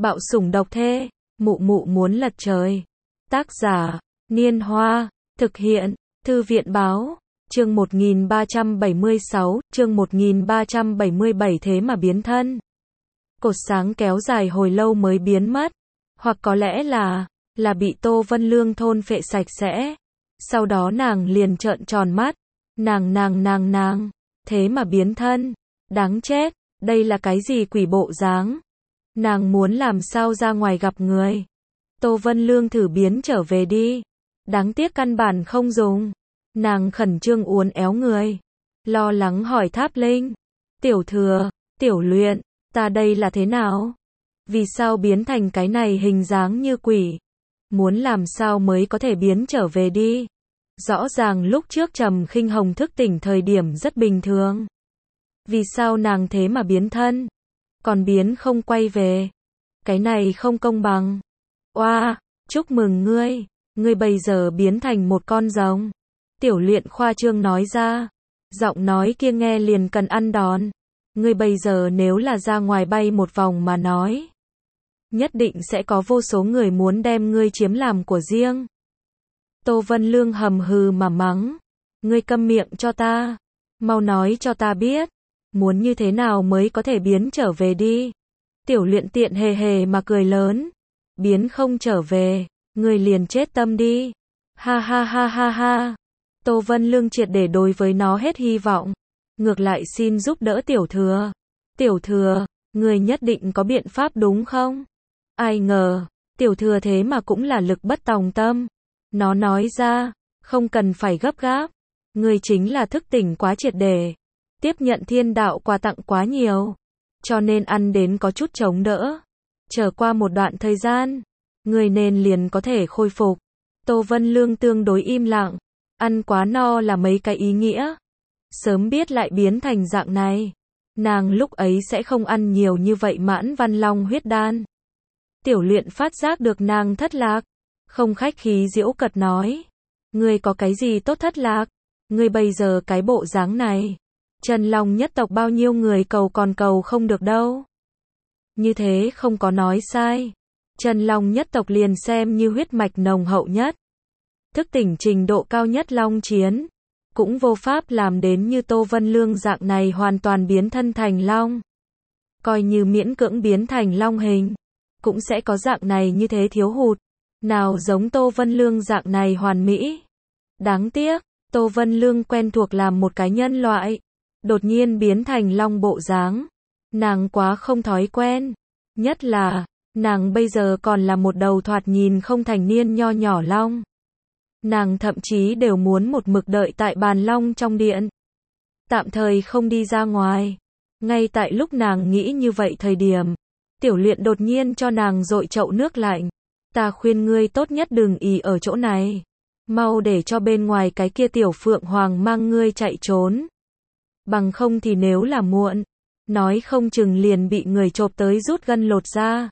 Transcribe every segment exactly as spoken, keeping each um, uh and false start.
Bạo sủng độc thê, mụ mụ muốn lật trời. Tác giả, Niên Hoa, thực hiện, Thư viện báo, chương một nghìn ba trăm bảy mươi sáu, chương một nghìn ba trăm bảy mươi bảy thế mà biến thân. Cột sáng kéo dài hồi lâu mới biến mất, hoặc có lẽ là, là bị Tô Vân Lương thôn phệ sạch sẽ. Sau đó nàng liền trợn tròn mắt, nàng nàng nàng nàng, thế mà biến thân, đáng chết, đây là cái gì quỷ bộ dáng? Nàng muốn làm sao ra ngoài gặp người? Tô Vân Lương thử biến trở về đi, đáng tiếc căn bản không dùng. Nàng khẩn trương uốn éo người, lo lắng hỏi Tháp Linh, tiểu thừa, tiểu luyện, ta đây là thế nào? Vì sao biến thành cái này hình dáng như quỷ? Muốn làm sao mới có thể biến trở về đi? Rõ ràng lúc trước Trầm Khinh Hồng thức tỉnh thời điểm rất bình thường. Vì sao nàng thế mà biến thân? Còn biến không quay về? Cái này không công bằng. Oa, chúc mừng ngươi, ngươi bây giờ biến thành một con rồng. Tiểu luyện khoa trương nói ra. Giọng nói kia nghe liền cần ăn đòn. Ngươi bây giờ nếu là ra ngoài bay một vòng mà nói, nhất định sẽ có vô số người muốn đem ngươi chiếm làm của riêng. Tô Vân Lương hầm hừ mà mắng. Ngươi câm miệng cho ta. Mau nói cho ta biết. Muốn như thế nào mới có thể biến trở về đi. Tiểu luyện tiện hề hề mà cười lớn. Biến không trở về, ngươi liền chết tâm đi. Ha ha ha ha ha. Tô Vân Lương triệt để đối với nó hết hy vọng. Ngược lại xin giúp đỡ tiểu thừa. Tiểu thừa, ngươi nhất định có biện pháp đúng không? Ai ngờ, tiểu thừa thế mà cũng là lực bất tòng tâm. Nó nói ra, không cần phải gấp gáp. Ngươi chính là thức tỉnh quá triệt để. Tiếp nhận thiên đạo quà tặng quá nhiều. Cho nên ăn đến có chút chống đỡ. Chờ qua một đoạn thời gian, ngươi nên liền có thể khôi phục. Tô Vân Lương tương đối im lặng. Ăn quá no là mấy cái ý nghĩa. Sớm biết lại biến thành dạng này, nàng lúc ấy sẽ không ăn nhiều như vậy mãn văn long huyết đan. Tiểu luyện phát giác được nàng thất lạc, không khách khí giễu cợt nói. Ngươi có cái gì tốt thất lạc? Ngươi bây giờ cái bộ dáng này, Trần Long nhất tộc bao nhiêu người cầu còn cầu không được đâu. Như thế không có nói sai. Trần Long nhất tộc liền xem như huyết mạch nồng hậu nhất, thức tỉnh trình độ cao nhất long chiến, cũng vô pháp làm đến như Tô Vân Lương dạng này hoàn toàn biến thân thành long. Coi như miễn cưỡng biến thành long hình, cũng sẽ có dạng này như thế thiếu hụt. Nào giống Tô Vân Lương dạng này hoàn mỹ. Đáng tiếc, Tô Vân Lương quen thuộc làm một cái nhân loại, đột nhiên biến thành long bộ dáng. Nàng quá không thói quen. Nhất là, nàng bây giờ còn là một đầu thoạt nhìn không thành niên nho nhỏ long. Nàng thậm chí đều muốn một mực đợi tại bàn long trong điện. Tạm thời không đi ra ngoài. Ngay tại lúc nàng nghĩ như vậy thời điểm, tiểu luyện đột nhiên cho nàng dội chậu nước lạnh. Ta khuyên ngươi tốt nhất đừng ì ở chỗ này. Mau để cho bên ngoài cái kia tiểu phượng hoàng mang ngươi chạy trốn. Bằng không thì nếu là muộn, nói không chừng liền bị người chộp tới rút gân lột ra.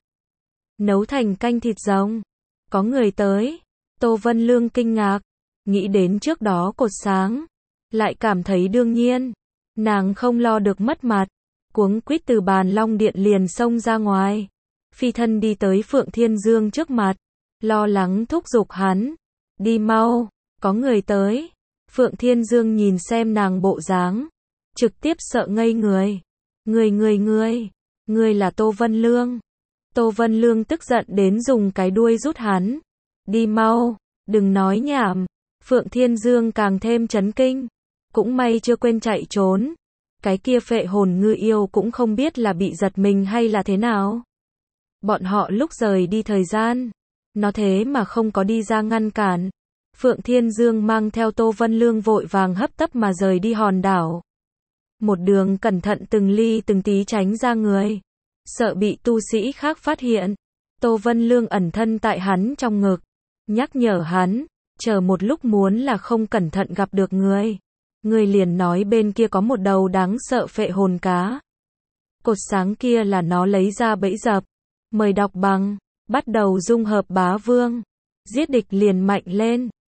Nấu thành canh thịt rồng. Có người tới. Tô Vân Lương kinh ngạc, nghĩ đến trước đó cột sáng, lại cảm thấy đương nhiên. Nàng không lo được mất mặt, cuống quýt từ bàn long điện liền xông ra ngoài, phi thân đi tới Phượng Thiên Dương trước mặt, lo lắng thúc giục hắn, đi mau, có người tới. Phượng Thiên Dương nhìn xem nàng bộ dáng, trực tiếp sợ ngây người. Người người người, người là Tô Vân Lương. Tô Vân Lương tức giận đến dùng cái đuôi rút hắn. Đi mau, đừng nói nhảm. Phượng Thiên Dương càng thêm chấn kinh. Cũng may chưa quên chạy trốn. Cái kia phệ hồn ngư yêu cũng không biết là bị giật mình hay là thế nào. Bọn họ lúc rời đi thời gian, nó thế mà không có đi ra ngăn cản. Phượng Thiên Dương mang theo Tô Vân Lương vội vàng hấp tấp mà rời đi hòn đảo. Một đường cẩn thận từng ly từng tí tránh ra người. Sợ bị tu sĩ khác phát hiện. Tô Vân Lương ẩn thân tại hắn trong ngực. Nhắc nhở hắn, chờ một lúc muốn là không cẩn thận gặp được người. Người liền nói bên kia có một đầu đáng sợ phệ hồn cá. Cột sáng kia là nó lấy ra bẫy dập. Mời đọc bằng, bắt đầu dung hợp bá vương. Giết địch liền mạnh lên.